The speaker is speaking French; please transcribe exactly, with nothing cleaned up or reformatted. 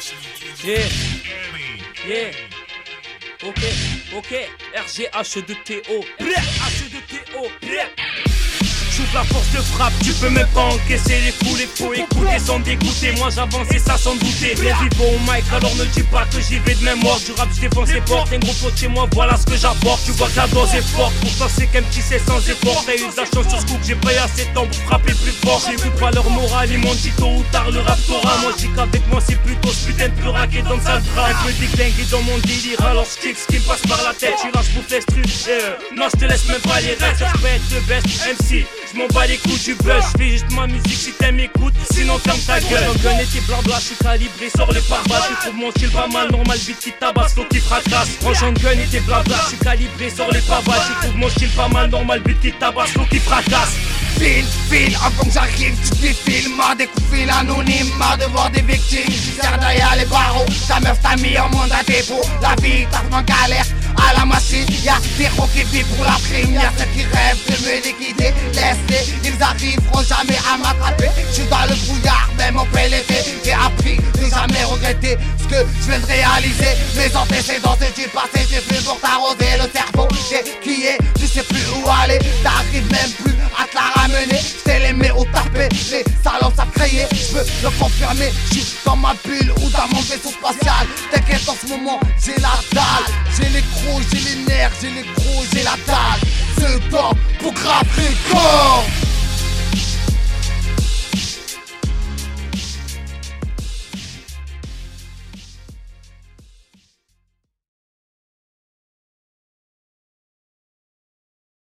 Yeah, yeah. Ok, ok. R G H deux T O. H deux T O. J'ouvre la force de frappe, tu peux même pas encaisser les coups, les faux écouter sans dégoûter. Moi j'avance et ça sans douter. Les vivants au mic, alors ne dis pas que j'y vais de même mort. Du rap, je défends ses portes, un gros pote chez moi, voilà ce que j'apporte. Tu vois que la dose est forte, pourtant c'est qu'un petit c'est sans effort. T'as eu de la chance sur ce coup que j'ai pas eu assez de temps pour frapper plus fort. J'écoute pas leur morale, ils m'ont dit tôt ou tard le rap t'aura. Moi je dis qu'avec moi c'est plutôt ce putain de pur raquet dans le sale drap. Un peu déclingué dans mon délire, alors je kick ce qui me passe par la tête. Tu lâches pour l'instru, euh, non je te laisse même pas les restes. Je peux être le best M C. J'm'en bats les coups du buzz, j'fais juste ma musique si t'aimes écoute, sinon ferme ta gueule. Mon gun était blabla, j'suis calibré, sors les pare-balles. Tu trouves mon style pas mal, normal, vite qui tabasse, flow qui fracasse. Rangeant gun était blabla, j'suis calibré, sors les pare-balles. Tu trouves mon style pas mal, normal, vite qui tabasse, flow qui fracasse. File, file, avant que j'arrive, tu te défiles. M'a découvert l'anonyme, m'a de voir des victimes. Tu sers derrière les barreaux, ta meuf t'a mis en monde à dépôt. La vie t'as en galère, à la machine. Y'a des gros qui vivent pour la prime. Y'a ceux qui rêvent de me liquider. Laisse-les, ils arriveront jamais à m'attraper. J'suis dans le brouillard, même en P L T. J'ai appris de jamais regretter ce que je viens de réaliser. Mes antécédents, c'est du passé, j'ai fait pour t'arroser le cerveau. J'ai crié, tu sais plus où aller. T'arrives même plus à te la ramener. J't'ai l'aimé ou tapé, les salons savent crier. J'peux le confirmer, j'suis dans ma bulle ou dans mon vaisseau spatial. T'inquiète, en ce moment, j'ai la dalle. J'ai les crocs, j'ai les nerfs, j'ai les gros, j'ai la dalle. Ce temps pour grave record.